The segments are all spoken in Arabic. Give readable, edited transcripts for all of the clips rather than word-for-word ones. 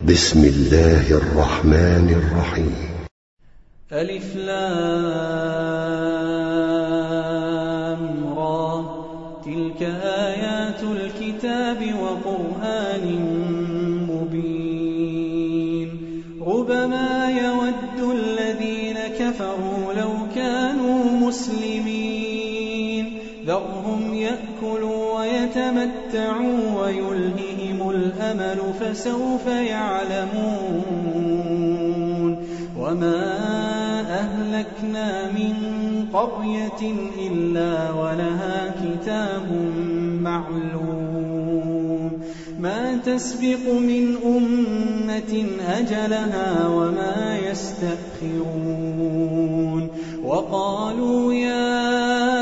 بسم الله الرحمن الرحيم. ألف لام را، تلك آيات الكتاب وقرآن مبين. ربما يود الذين كفروا لو كانوا مسلمين، ذرهم يأكلوا ويتمتعوا ويلههم الأمل فسوف يعلمون. وما أهلكنا من قرية إلا ولها كتاب معلوم، ما تسبق من أمة أجلها وما يستأخرون. وقالوا يا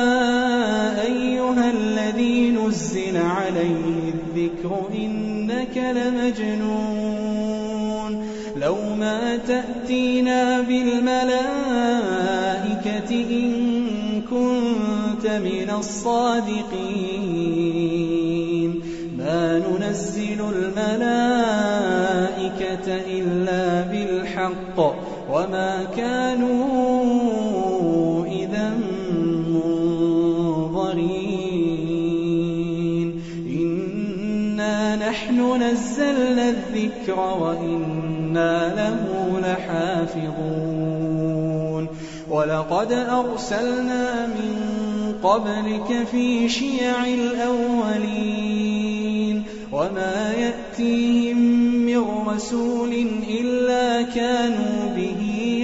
أيها الذي نزل عليه الذكر إنك لمجنون، لو ما تأتينا بالملائكة إن كنت من الصادقين، ما ننزل الملائكة إلا بالحق وما كانوا إذا منظرين. إنا نحن نزلنا الذكر وإنا له لحافظون. ولقد أرسلنا من قبلك في شيع الأولين، وما يأتيهم من رسول إلا كانوا به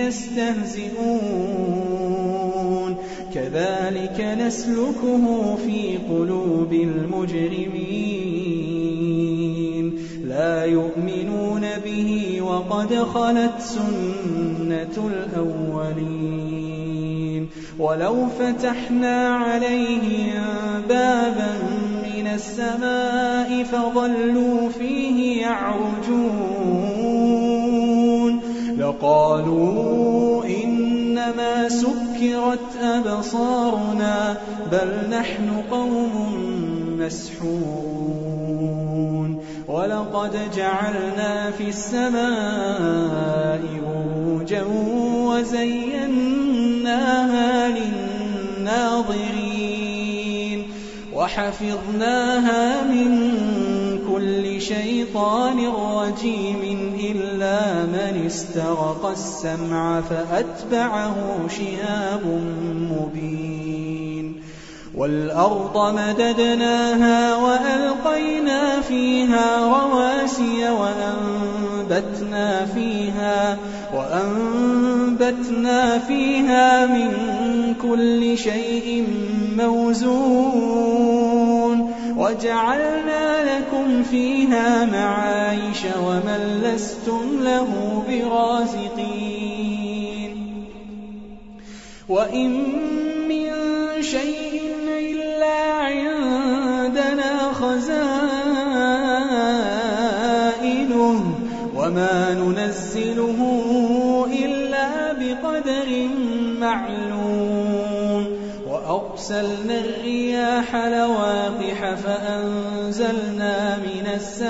يستهزئون. كذلك نسلكه في قلوب المجرمين، لا يؤمنون به وقد خلت سنة الأولين. ولو فتحنا عليهم بابا من السماء فظلوا فيه يعرجون لقالوا إنما سكرت أبصارنا بل نحن قوم مسحورون. ولقد جعلنا في السماء بروجا وزيناها للناظرين وحفظناها من كل شيطان رجيم إلا من استرق السمع فأتبعه شهاب مبين. والأرض مددناها وألقينا فيها رواسي وأنبتنا فيها من كل شيء موزون وجعلنا لكم فيها معايش ومن لستم له برازقين. وإن من شيء إلا عندنا خزائنه وما ننزله إلا بقدر معلوم. وأرسلنا الرياح لواقح فأنزلنا من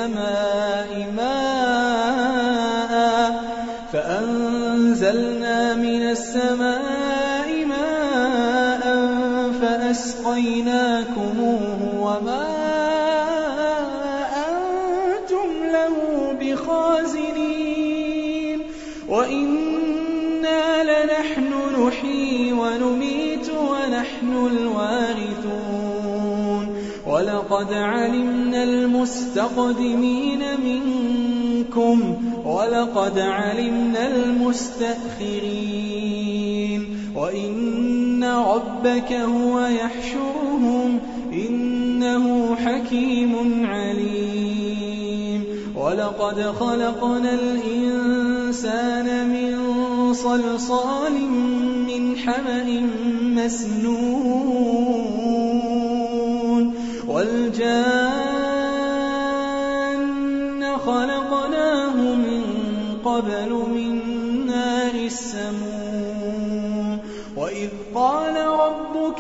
السماء ماء فأسقيناكموه وما أنتم له بخازنين. وإنا لنحن نحيي ونميت ونحن الوارثون. ولقد علمنا المستقدمين منكم ولقد علمنا المستأخرين. وإن ربك هو يحشرهم إنه حكيم عليم. ولقد خلقنا الإنسان من صلصال من حمأ مسنون والجان خلقناه من قبل من نار السموم. وإذ قال ربك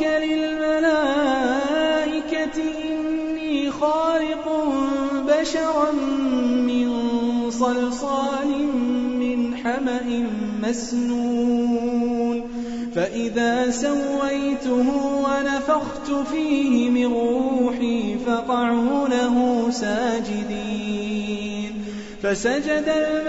للملائكة إني خالق بشرا من صلصال صلصال من حمأ مسنون فإذا سويته ونفخت فيه من روحي فقعوا له ساجدين فسجد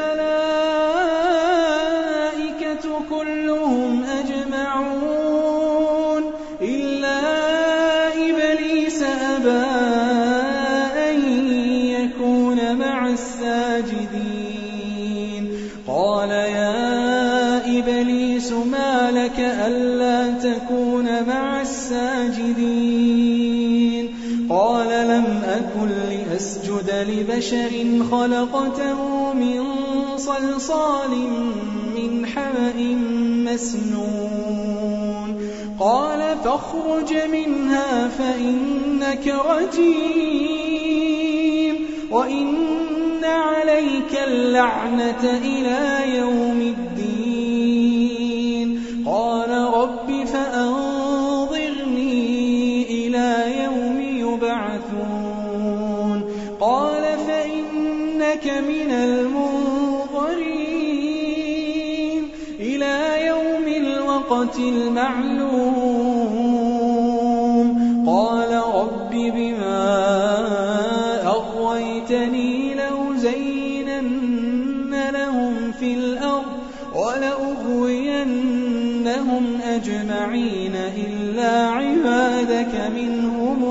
الملائكة كلهم أجمعون إلا إبليس أبى أن يكون مع الساجدين قال يا إبليس ما لك ألا تكون مع الساجدين قال لم أكن لأسجد لبشر خلقته من صلصال من حمأ مسنون قال فاخرج منها فإنك رجيم وإن عليك اللعنة إلى يوم الدين قال رب فأنظرني إلى يوم يبعثون قال فإنك من المنظرين إلى يوم الوقت المعلوم قال رب بما أغويتني لأزينن لهم في الأرض ولأغوينهم أجمعين إلا عبادك منهم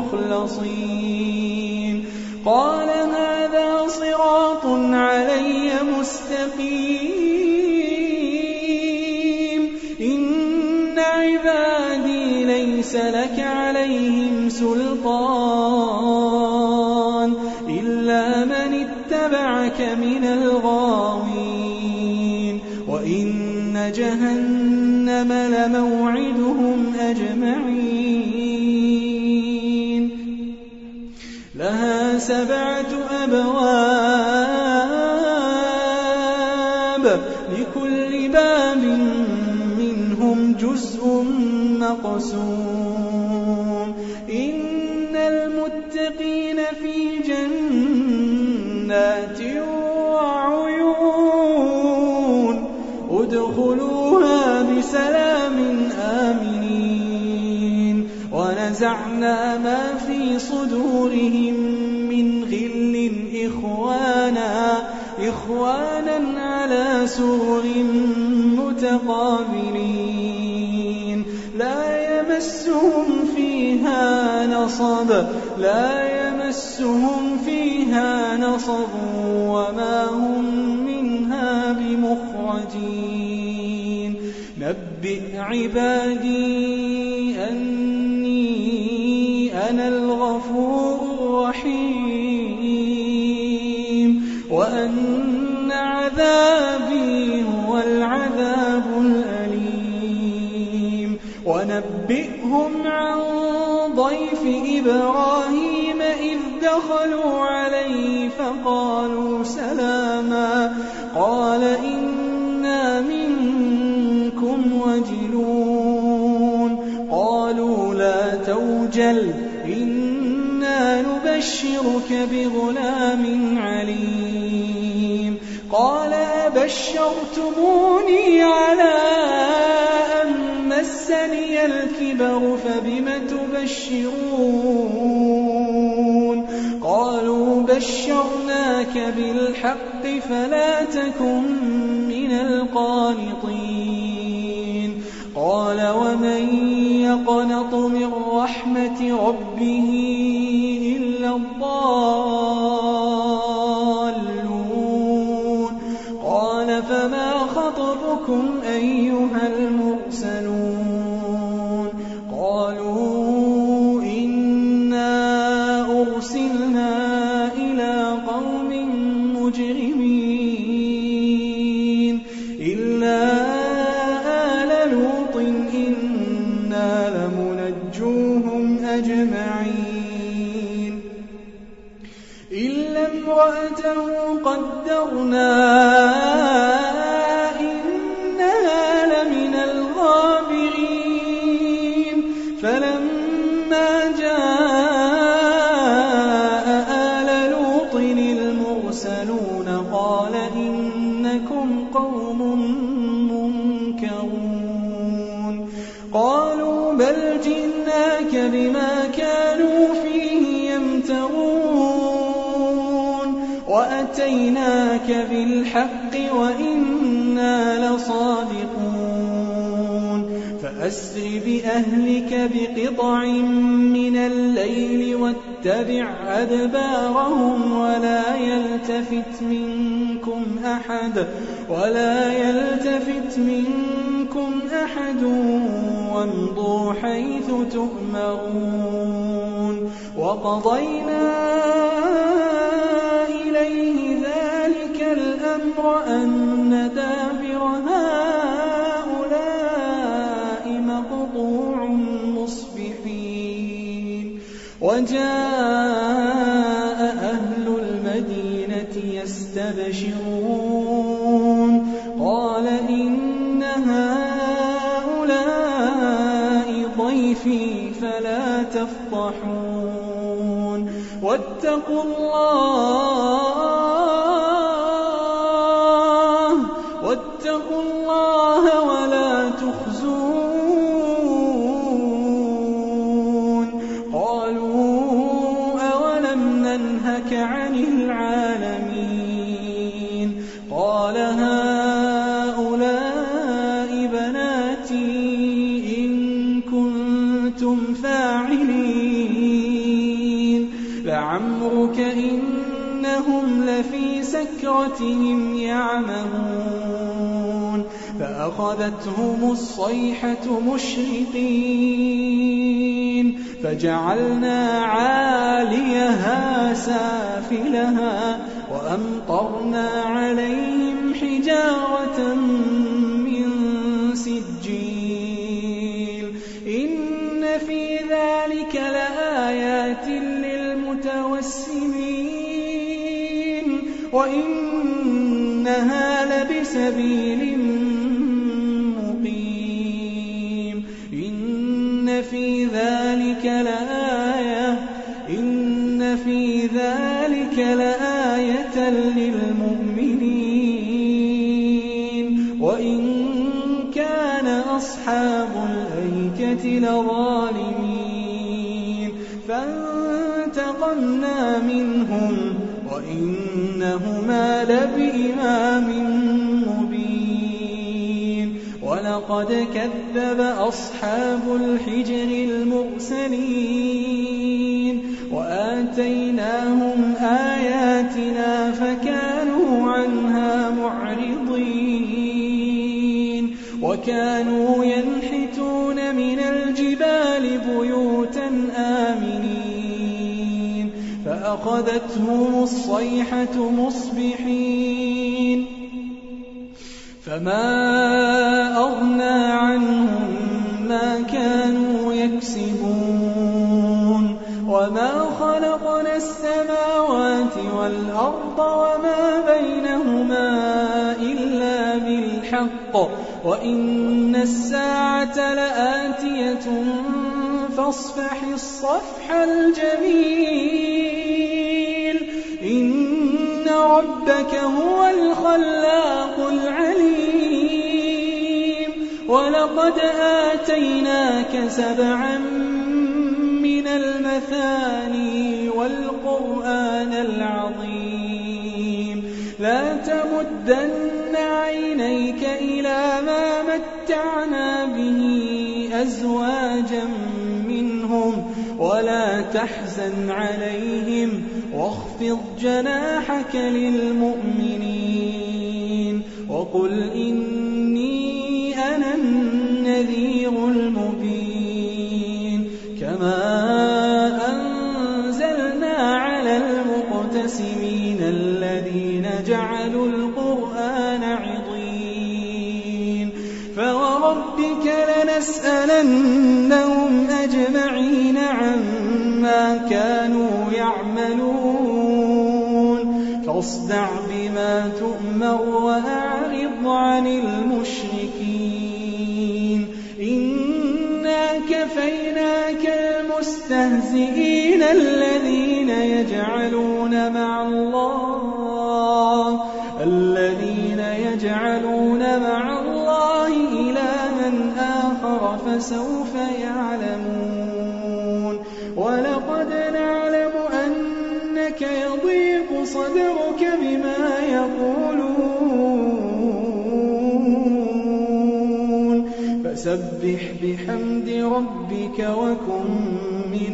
المخلصين قال هذا صراط علي مستقيم إن عبادي ليس لك عليهم سلطان إلا من اتبعك من الغاوين وإن جهنم لموعدهم أجمعين لها 7 أبواب لكل باب منهم جزء مقسوم إن المتقين في جنات وعيون ادخلوها بسلام آمنين ونزعنا ما في صدورهم من غل إخوانا على سرر متقابلين لا يمسهم فيها نصب وما هم منها بمخرجين نبئ عبادي أني أنا الغفور الرحيم وأن عذابي هو العذاب الأليم ونبئهم عن ضيف إبراهيم إذ دخلوا عليه فقالوا سلاما قال إنا منكم وجلون قالوا لا توجل إنا نبشرك بغلام عليم قال أبشرتموني على أن مسني الكبر فبم تبشرون قالوا بشرناك بالحق فلا تكن من القانطين قال ومن يقنط من رحمة ربه إلا الضالون قال فما خطبكم أيها المرسلون قالوا إنا أرسلنا إلى قوم مجرمين إلا آل لوط إنا لمنجوهم أجمعين إلا امرأته قدرنا إنها لمن الغابرين فلما جاء آل لوط المرسلون قال إنكم قوم منكرون قالوا بل جئناك بما كانوا فيه يمترون وأتيناك بالحق وإنا لصادقون فأسر بأهلك بقطع من الليل واتبع أدبارهم ولا يلتفت منكم أحد وامضوا حيث تؤمرون وقضينا إليه ذلك الأمر أن دابر هؤلاء مقطوع مصبحين وجاء أهل المدينة يستبشرون قال إن هؤلاء ضيفي فلا تفضحون واتقوا الله ولا تخزون قالوا أولم ننهك عن العالمين قال هؤلاء بناتي إن كنتم فاعلين لعمرك إنهم لفي سكرتهم يعمهون فأخذتهم الصيحة مشرقين فجعلنا عاليها سافلها وأمطرنا عليهم حجارة من سجيل إن في ذلك لآيات للمتوسمين وإنها لبسبيل مقيم إن في ذلك لآية للمؤمنين وإن كان أصحاب الأيكة لظالمين فانتقمنا منهم وإنهما لبإمام مبين ولقد كذب أصحاب الحجر المرسلين وآتيناهم آياتنا فكانوا عنها معرضين وكانوا ينحتون من الجبال بيوتا آمنين فأخذتهم الصيحة مصبحين فما أغنى عنهم ما كانوا يكسبون وما خلقنا السماوات والأرض وما بينهما إلا بالحق وإن الساعة لآتية فاصفح الصفح الجميل إن ربك هو الخلاق العليم ولقد آتيناك 7 من المثاني والقرآن العظيم لا تمدن عينيك إلى ما متعنا به أزواجا منهم ولا تحزن عليهم واخفض جناحك للمؤمنين وقل إني أنا النذير المبين كما أنزلنا على المقتسمين الذين جعلوا القرآن عضين فوربك لنسألنهم أجمعين عما كانوا يعملون فاصدع بما تؤمر وأعرض عن المشركين إنا كفيناك المستهزئين الذين يجعلون مع الله والذين يجعلون مع الله إلها آخر فسوف يعلمون ولقد نعلم أنك يضيق صدرك بما يقولون فسبح بحمد ربك وكن من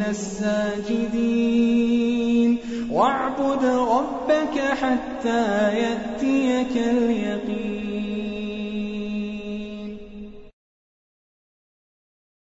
الساجدين واعبد ربك حتى يأتيك اليقين